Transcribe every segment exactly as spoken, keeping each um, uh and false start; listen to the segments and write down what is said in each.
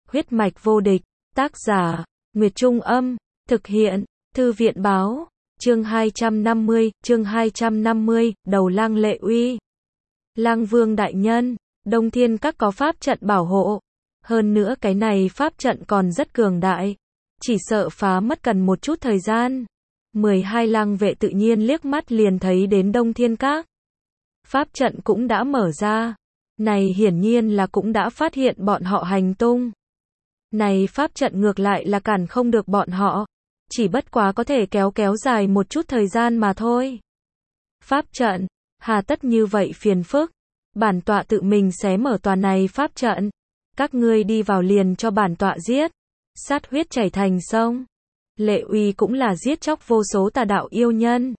Huyết mạch vô địch, tác giả, Nguyệt Trung Âm, thực hiện, Thư viện Báo, chương hai trăm năm mươi, chương hai trăm năm mươi, đầu lang Lệ Uy. Lang Vương đại nhân, Đông Thiên Các có pháp trận bảo hộ. Hơn nữa cái này pháp trận còn rất cường đại. Chỉ sợ phá mất cần một chút thời gian. mười hai lang vệ tự nhiên liếc mắt liền thấy đến Đông Thiên Các. Pháp trận cũng đã mở ra. Này hiển nhiên là cũng đã phát hiện bọn họ hành tung. Này pháp trận ngược lại là cản không được bọn họ. Chỉ bất quá có thể kéo kéo dài một chút thời gian mà thôi. Pháp trận, hà tất như vậy phiền phức. Bản tọa tự mình xé mở tòa này pháp trận. Các ngươi đi vào liền cho bản tọa giết. Sát huyết chảy thành sông. Lệ Uy cũng là giết chóc vô số tà đạo yêu nhân.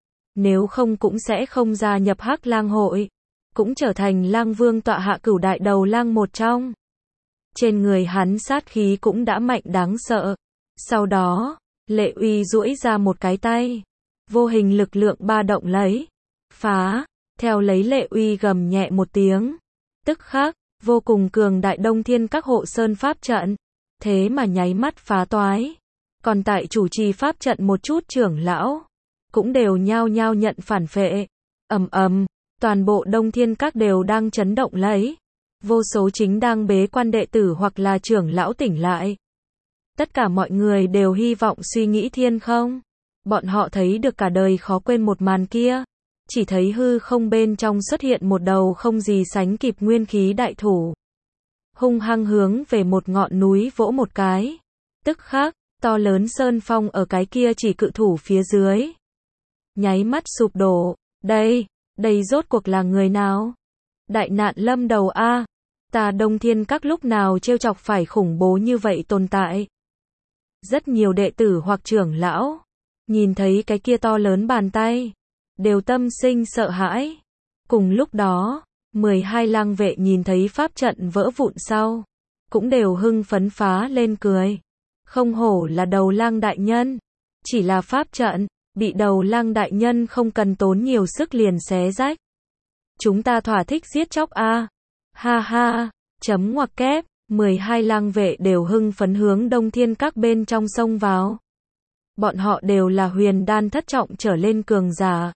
Nếu không cũng sẽ không gia nhập Hắc Lang hội. Cũng trở thành Lang Vương tọa hạ cửu đại đầu lang một trong. Trên người hắn sát khí cũng đã mạnh đáng sợ. Sau đó, Lệ Uy duỗi ra một cái tay. Vô hình lực lượng ba động lấy. Phá, theo lấy Lệ Uy gầm nhẹ một tiếng. Tức khắc, vô cùng cường đại Đông Thiên Các hộ sơn pháp trận. Thế mà nháy mắt phá toái. Còn tại chủ trì pháp trận một chút trưởng lão. Cũng đều nhao nhao nhận phản phệ. Ầm ầm, toàn bộ Đông Thiên Các đều đang chấn động lấy. Vô số chính đang bế quan đệ tử hoặc là trưởng lão tỉnh lại. Tất cả mọi người đều hy vọng suy nghĩ thiên không. Bọn họ thấy được cả đời khó quên một màn kia. Chỉ thấy hư không bên trong xuất hiện một đầu không gì sánh kịp nguyên khí đại thủ. Hung hăng hướng về một ngọn núi vỗ một cái. Tức khắc, to lớn sơn phong ở cái kia chỉ cự thủ phía dưới. Nháy mắt sụp đổ. Đây, đây rốt cuộc là người nào? Đại nạn lâm đầu a. Ta Đông Thiên Các lúc nào trêu chọc phải khủng bố như vậy tồn tại. Rất nhiều đệ tử hoặc trưởng lão, nhìn thấy cái kia to lớn bàn tay, đều tâm sinh sợ hãi. Cùng lúc đó, mười hai lang vệ nhìn thấy pháp trận vỡ vụn sau, cũng đều hưng phấn phá lên cười. Không hổ là đầu lang đại nhân, chỉ là pháp trận, bị đầu lang đại nhân không cần tốn nhiều sức liền xé rách. Chúng ta thỏa thích giết chóc a. Ha ha, chấm ngoặc kép, mười hai lang vệ đều hưng phấn hướng Đông Thiên Các bên trong sông vào. Bọn họ đều là huyền đan thất trọng trở lên cường giả.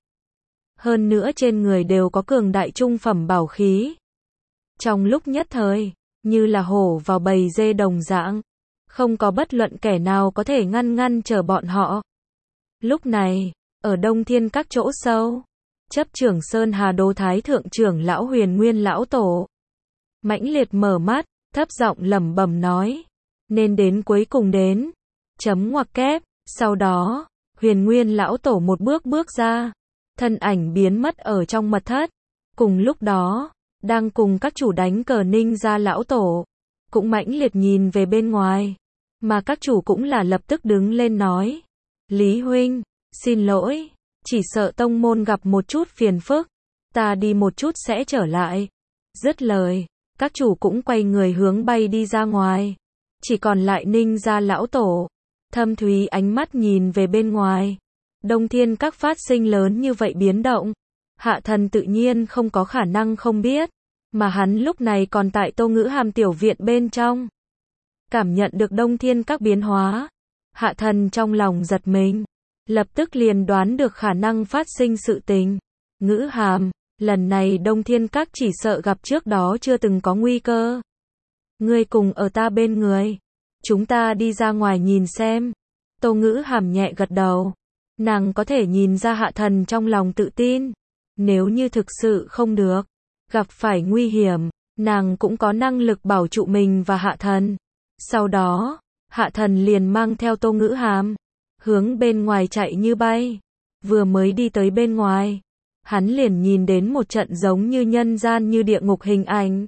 Hơn nữa trên người đều có cường đại trung phẩm bảo khí. Trong lúc nhất thời, như là hổ vào bầy dê đồng dạng, không có bất luận kẻ nào có thể ngăn ngăn trở bọn họ. Lúc này, ở Đông Thiên Các chỗ sâu, chấp trưởng Sơn Hà Đô Thái thượng trưởng lão Huyền Nguyên lão tổ, mãnh liệt mở mắt, thấp giọng lẩm bẩm nói, nên đến cuối cùng đến. Chấm ngoặc kép, sau đó, Huyền Nguyên lão tổ một bước bước ra, thân ảnh biến mất ở trong mật thất. Cùng lúc đó, đang cùng các chủ đánh cờ Ninh gia lão tổ, cũng mãnh liệt nhìn về bên ngoài, mà các chủ cũng là lập tức đứng lên nói, Lý huynh, xin lỗi, chỉ sợ tông môn gặp một chút phiền phức, ta đi một chút sẽ trở lại. Dứt lời, các chủ cũng quay người hướng bay đi ra ngoài. Chỉ còn lại Ninh gia lão tổ. Thâm thúy ánh mắt nhìn về bên ngoài. Đông Thiên Các phát sinh lớn như vậy biến động. Hạ thần tự nhiên không có khả năng không biết. Mà hắn lúc này còn tại Tô Ngữ Hàm tiểu viện bên trong. Cảm nhận được Đông Thiên Các biến hóa. Hạ thần trong lòng giật mình. Lập tức liền đoán được khả năng phát sinh sự tình. Ngữ Hàm, lần này Đông Thiên Các chỉ sợ gặp trước đó chưa từng có nguy cơ. Ngươi cùng ở ta bên người. Chúng ta đi ra ngoài nhìn xem. Tô Ngữ Hàm nhẹ gật đầu. Nàng có thể nhìn ra hạ thần trong lòng tự tin. Nếu như thực sự không được, gặp phải nguy hiểm, nàng cũng có năng lực bảo trụ mình và hạ thần. Sau đó, hạ thần liền mang theo Tô Ngữ Hàm, hướng bên ngoài chạy như bay. Vừa mới đi tới bên ngoài, hắn liền nhìn đến một trận giống như nhân gian như địa ngục hình ảnh.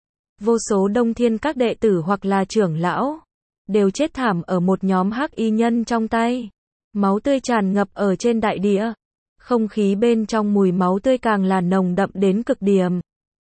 Vô số Đông Thiên Các đệ tử hoặc là trưởng lão, đều chết thảm ở một nhóm hắc y nhân trong tay. Máu tươi tràn ngập ở trên đại địa. Không khí bên trong mùi máu tươi càng là nồng đậm đến cực điểm.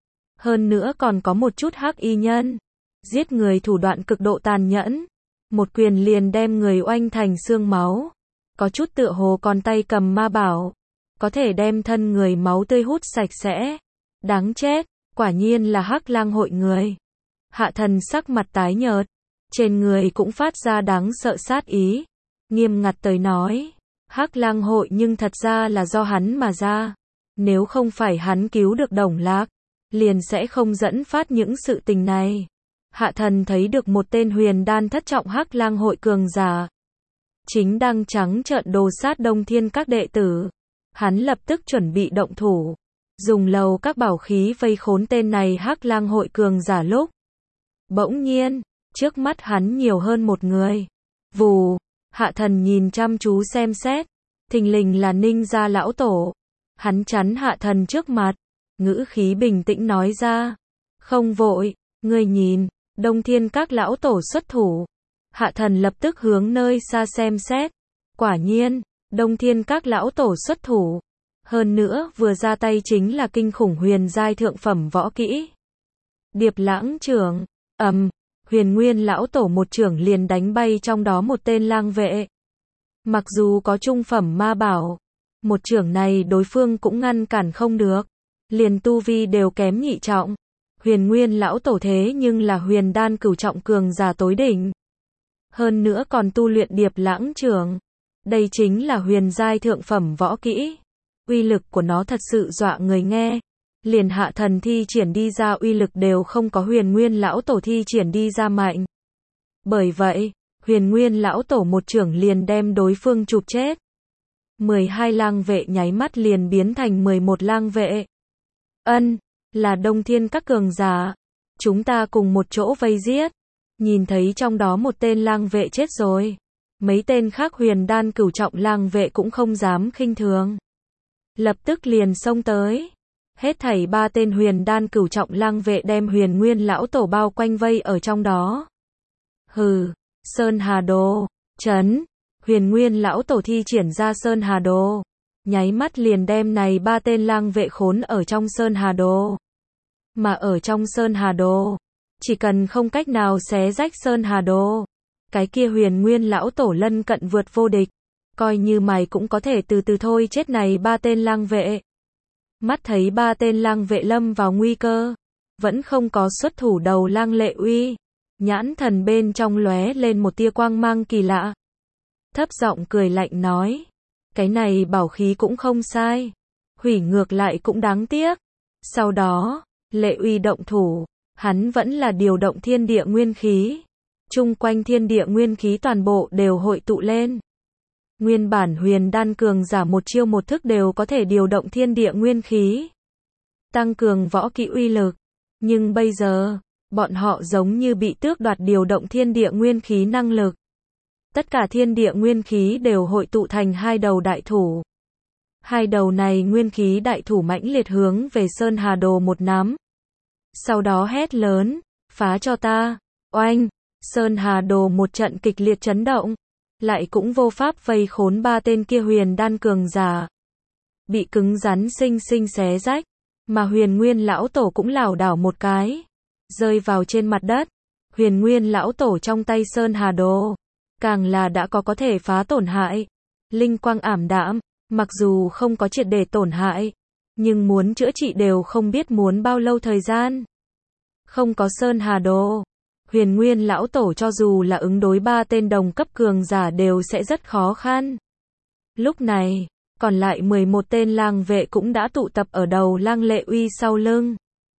Hơn nữa còn có một chút hắc y nhân. Giết người thủ đoạn cực độ tàn nhẫn. Một quyền liền đem người oanh thành xương máu. Có chút tựa hồ còn tay cầm ma bảo. Có thể đem thân người máu tươi hút sạch sẽ. Đáng chết, quả nhiên là Hắc Lang hội người. Hạ thần sắc mặt tái nhợt. trên người cũng phát ra đáng sợ sát ý. Nghiêm ngặt tới nói, Hắc Lang hội nhưng thật ra là do hắn mà ra. Nếu không phải hắn cứu được Đồng Lạc, liền sẽ không dẫn phát những sự tình này. Hạ thần thấy được một tên huyền đan thất trọng Hắc Lang hội cường giả, chính đang trắng trợn đồ sát Đông Thiên các đệ tử. Hắn lập tức chuẩn bị động thủ, dùng lầu các bảo khí vây khốn tên này Hắc Lang hội cường giả lúc. Bỗng nhiên, trước mắt hắn nhiều hơn một người. Vù, Hạ thần nhìn chăm chú xem xét, thình lình là Ninh gia lão tổ. Hắn chắn Hạ thần trước mặt, ngữ khí bình tĩnh nói ra, không vội, ngươi nhìn, Đông Thiên các lão tổ xuất thủ. Hạ thần lập tức hướng nơi xa xem xét, quả nhiên, Đông Thiên các lão tổ xuất thủ. Hơn nữa vừa ra tay chính là kinh khủng huyền giai thượng phẩm võ kỹ. Điệp lãng trưởng, ầm, huyền nguyên lão tổ một trưởng liền đánh bay trong đó một tên lang vệ. Mặc dù có trung phẩm ma bảo, một trưởng này đối phương cũng ngăn cản không được, liền tu vi đều kém nhị trọng. Huyền nguyên lão tổ thế nhưng là huyền đan cửu trọng cường giả tối đỉnh. Hơn nữa còn tu luyện điệp lãng trưởng. Đây chính là huyền giai thượng phẩm võ kỹ. Uy lực của nó thật sự dọa người nghe. Liền Hạ thần thi triển đi ra uy lực đều không có huyền nguyên lão tổ thi triển đi ra mạnh. Bởi vậy, huyền nguyên lão tổ một trưởng liền đem đối phương chụp chết. mười hai lang vệ nháy mắt liền biến thành mười một lang vệ. Ân, là Đông Thiên các cường giả. Chúng ta cùng một chỗ vây giết. Nhìn thấy trong đó một tên lang vệ chết rồi. Mấy tên khác huyền đan cửu trọng lang vệ cũng không dám khinh thường. Lập tức liền xông tới. Hết thảy ba tên huyền đan cửu trọng lang vệ đem huyền nguyên lão tổ bao quanh vây ở trong đó. Hừ, Sơn Hà Đồ, chấn. Huyền nguyên lão tổ thi triển ra Sơn Hà Đồ. Nháy mắt liền đem này ba tên lang vệ khốn ở trong Sơn Hà Đồ. Mà ở trong Sơn Hà Đồ, chỉ cần không cách nào xé rách Sơn Hà Đồ, cái kia huyền nguyên lão tổ lân cận vượt vô địch. Coi như mày cũng có thể từ từ thôi chết này ba tên lang vệ. Mắt thấy ba tên lang vệ lâm vào nguy cơ, vẫn không có xuất thủ đầu lang Lệ Uy. Nhãn thần bên trong lóe lên một tia quang mang kỳ lạ. Thấp giọng cười lạnh nói, cái này bảo khí cũng không sai, hủy ngược lại cũng đáng tiếc. Sau đó, Lệ Uy động thủ, hắn vẫn là điều động thiên địa nguyên khí. Chung quanh thiên địa nguyên khí toàn bộ đều hội tụ lên. Nguyên bản huyền đan cường giả một chiêu một thức đều có thể điều động thiên địa nguyên khí, tăng cường võ kỹ uy lực. Nhưng bây giờ, bọn họ giống như bị tước đoạt điều động thiên địa nguyên khí năng lực. Tất cả thiên địa nguyên khí đều hội tụ thành hai đầu đại thủ. Hai đầu này nguyên khí đại thủ mãnh liệt hướng về Sơn Hà Đồ một nắm. Sau đó hét lớn, phá cho ta. Oanh, Sơn Hà Đồ một trận kịch liệt chấn động, lại cũng vô pháp vây khốn ba tên kia huyền đan cường giả. Bị cứng rắn sinh sinh xé rách, mà huyền nguyên lão tổ cũng lảo đảo một cái, rơi vào trên mặt đất. Huyền nguyên lão tổ trong tay Sơn Hà Đồ, càng là đã có có thể phá tổn hại. Linh quang ảm đạm, mặc dù không có triệt để tổn hại, nhưng muốn chữa trị đều không biết muốn bao lâu thời gian. Không có Sơn Hà Đồ, huyền nguyên lão tổ cho dù là ứng đối ba tên đồng cấp cường giả đều sẽ rất khó khăn. Lúc này, còn lại mười một tên lang vệ cũng đã tụ tập ở đầu lang Lệ Uy sau lưng.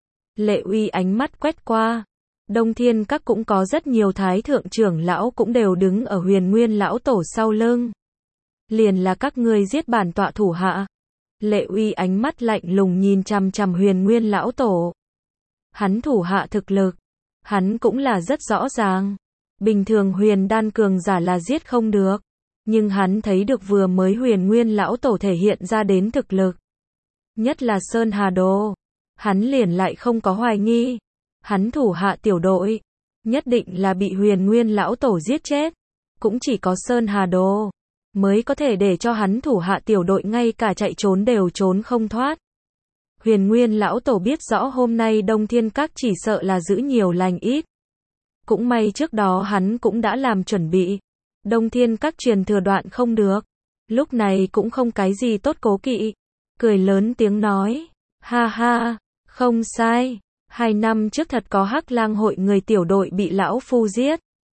Lệ Uy ánh mắt quét qua, Đông Thiên các cũng có rất nhiều thái thượng trưởng lão cũng đều đứng ở huyền nguyên lão tổ sau lưng. Liền là các ngươi giết bản tọa thủ hạ. Lệ Uy ánh mắt lạnh lùng nhìn chằm chằm huyền nguyên lão tổ. Hắn thủ hạ thực lực, hắn cũng là rất rõ ràng. Bình thường huyền đan cường giả là giết không được. Nhưng hắn thấy được vừa mới huyền nguyên lão tổ thể hiện ra đến thực lực. Nhất là Sơn Hà Đồ. Hắn liền lại không có hoài nghi. Hắn thủ hạ tiểu đội, nhất định là bị huyền nguyên lão tổ giết chết. Cũng chỉ có Sơn Hà Đồ mới có thể để cho hắn thủ hạ tiểu đội ngay cả chạy trốn đều trốn không thoát. Huyền nguyên lão tổ biết rõ hôm nay Đông Thiên các chỉ sợ là giữ nhiều lành ít. Cũng may trước đó hắn cũng đã làm chuẩn bị. Đông Thiên các truyền thừa đoạn không được. Lúc này cũng không cái gì tốt cố kỵ. Cười lớn tiếng nói, ha ha, không sai. Hai năm trước thật có Hắc Lang hội người tiểu đội bị lão phu giết.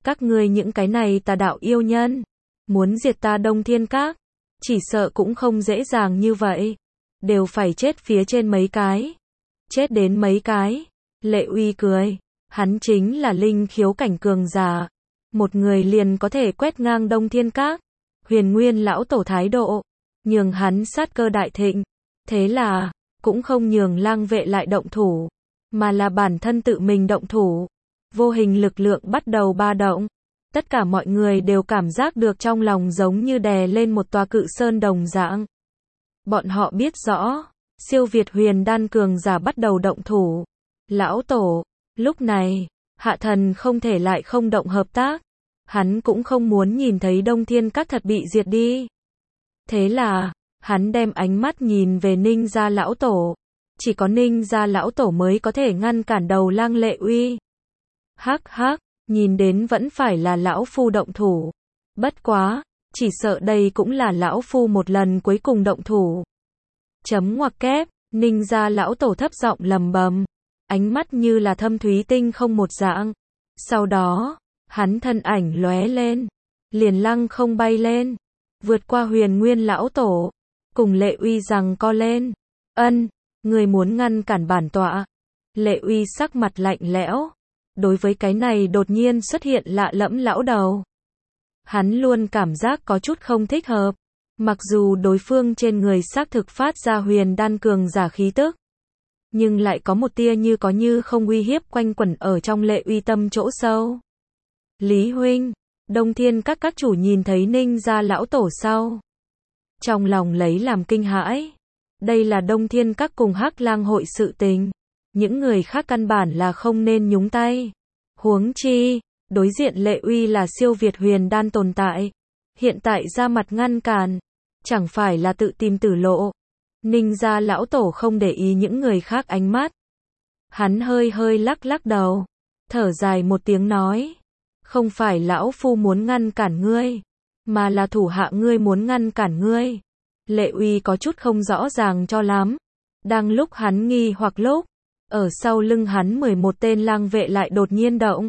Các ngươi những cái này tà đạo yêu nhân, muốn diệt ta Đông Thiên Các, chỉ sợ cũng không dễ dàng như vậy. Đều phải chết phía trên mấy cái. Chết đến mấy cái. Lệ Uy cười. Hắn chính là linh khiếu cảnh cường giả. Một người liền có thể quét ngang Đông Thiên Các. Huyền Nguyên lão tổ thái độ. Nhường hắn sát cơ đại thịnh. Thế là, cũng không nhường lang vệ lại động thủ. Mà là bản thân tự mình động thủ. Vô hình lực lượng bắt đầu ba động. Tất cả mọi người đều cảm giác được trong lòng giống như đè lên một tòa cự sơn đồng dạng. Bọn họ biết rõ, siêu việt huyền đan cường giả bắt đầu động thủ. Lão tổ, lúc này, Hạ Thần không thể lại không động hợp tác. Hắn cũng không muốn nhìn thấy Đông Thiên Các thật bị diệt đi. Thế là, hắn đem ánh mắt nhìn về Ninh gia lão tổ. Chỉ có Ninh gia lão tổ mới có thể ngăn cản đầu Lang Lệ Uy. Hắc hắc, nhìn đến vẫn phải là lão phu động thủ. Bất quá, chỉ sợ đây cũng là lão phu một lần cuối cùng động thủ. Chấm ngoặc kép, Ninh gia lão tổ thấp giọng lầm bầm. Ánh mắt như là thâm thúy tinh không một dạng. Sau đó, hắn thân ảnh lóe lên. Liền lăng không bay lên. Vượt qua huyền nguyên lão tổ. Cùng Lệ Uy rằng co lên. Ân, người muốn ngăn cản bản tọa. Lệ Uy sắc mặt lạnh lẽo. Đối với cái này đột nhiên xuất hiện lạ lẫm lão đầu. Hắn luôn cảm giác có chút không thích hợp. Mặc dù đối phương trên người xác thực phát ra huyền đan cường giả khí tức. Nhưng lại có một tia như có như không uy hiếp quanh quẩn ở trong Lệ Uy tâm chỗ sâu. Lý huynh, Đông Thiên Các các chủ nhìn thấy Ninh gia lão tổ sau. Trong lòng lấy làm kinh hãi. Đây là Đông Thiên Các cùng Hắc Lang hội sự tình. Những người khác căn bản là không nên nhúng tay. Huống chi, đối diện Lệ Uy là siêu việt huyền đan tồn tại. Hiện tại ra mặt ngăn cản. Chẳng phải là tự tìm tử lộ. Ninh gia lão tổ không để ý những người khác ánh mắt. Hắn hơi hơi lắc lắc đầu. Thở dài một tiếng nói. Không phải lão phu muốn ngăn cản ngươi. Mà là thủ hạ ngươi muốn ngăn cản ngươi. Lệ Uy có chút không rõ ràng cho lắm. Đang lúc hắn nghi hoặc lúc. Ở sau lưng hắn mười một tên lang vệ lại đột nhiên động.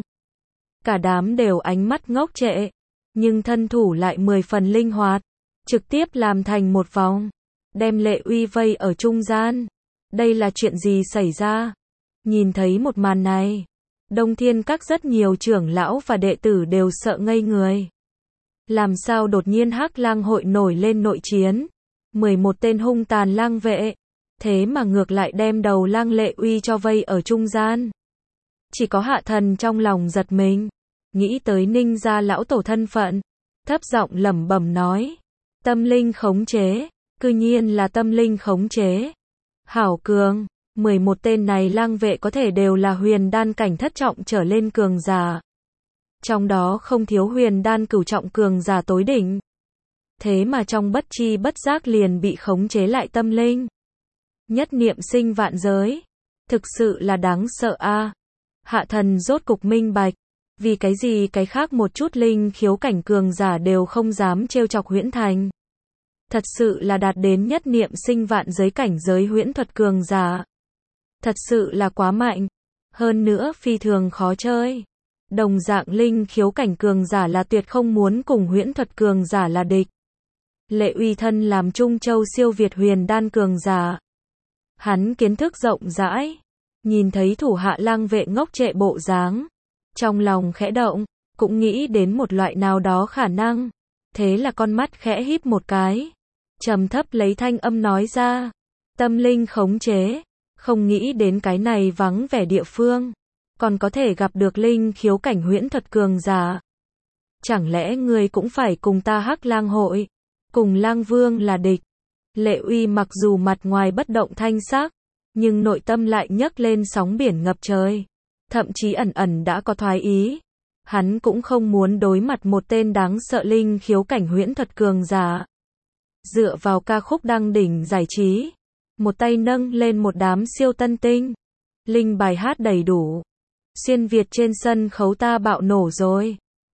Cả đám đều ánh mắt ngốc trệ. Nhưng thân thủ lại mười phần linh hoạt. Trực tiếp làm thành một vòng. Đem Lệ Uy vây ở trung gian. Đây là chuyện gì xảy ra? Nhìn thấy một màn này. Đông Thiên Các rất nhiều trưởng lão và đệ tử đều sợ ngây người. Làm sao đột nhiên Hắc Lang hội nổi lên nội chiến? mười một tên hung tàn lang vệ. Thế mà ngược lại đem đầu Lang Lệ Uy cho vây ở trung gian. Chỉ có Hạ Thần trong lòng giật mình. Nghĩ tới Ninh gia lão tổ thân phận. Thấp giọng lẩm bẩm nói. Tâm linh khống chế. Cư nhiên là tâm linh khống chế. Hảo cường. mười một tên này lang vệ có thể đều là huyền đan cảnh thất trọng trở lên cường giả. Trong đó không thiếu huyền đan cửu trọng cường giả tối đỉnh. Thế mà trong bất chi bất giác liền bị khống chế lại tâm linh. Nhất niệm sinh vạn giới. Thực sự là đáng sợ a. Hạ Thần rốt cục minh bạch. Vì cái gì cái khác một chút linh khiếu cảnh cường giả đều không dám trêu chọc Huyễn Thành. Thật sự là đạt đến nhất niệm sinh vạn giới cảnh giới huyễn thuật cường giả. Thật sự là quá mạnh. Hơn nữa phi thường khó chơi. Đồng dạng linh khiếu cảnh cường giả là tuyệt không muốn cùng huyễn thuật cường giả là địch. Lệ Uy thân làm Trung Châu siêu việt huyền đan cường giả. Hắn kiến thức rộng rãi. Nhìn thấy thủ hạ lang vệ ngốc trệ bộ dáng. Trong lòng khẽ động. Cũng nghĩ đến một loại nào đó khả năng. Thế là con mắt khẽ híp một cái. Trầm thấp lấy thanh âm nói ra. Tâm linh khống chế. Không nghĩ đến cái này vắng vẻ địa phương. Còn có thể gặp được linh khiếu cảnh huyễn thuật cường giả. Chẳng lẽ ngươi cũng phải cùng ta Hắc Lang hội. Cùng Lang Vương là địch. Lệ Uy mặc dù mặt ngoài bất động thanh sắc. Nhưng nội tâm lại nhấc lên sóng biển ngập trời. Thậm chí ẩn ẩn đã có thoái ý. Hắn cũng không muốn đối mặt một tên đáng sợ linh khiếu cảnh huyễn thuật cường giả. Dựa vào ca khúc đăng đỉnh giải trí. Một tay nâng lên một đám siêu tân tinh. Linh bài hát đầy đủ. Xuyên Việt trên sân khấu ta bạo nổ rồi.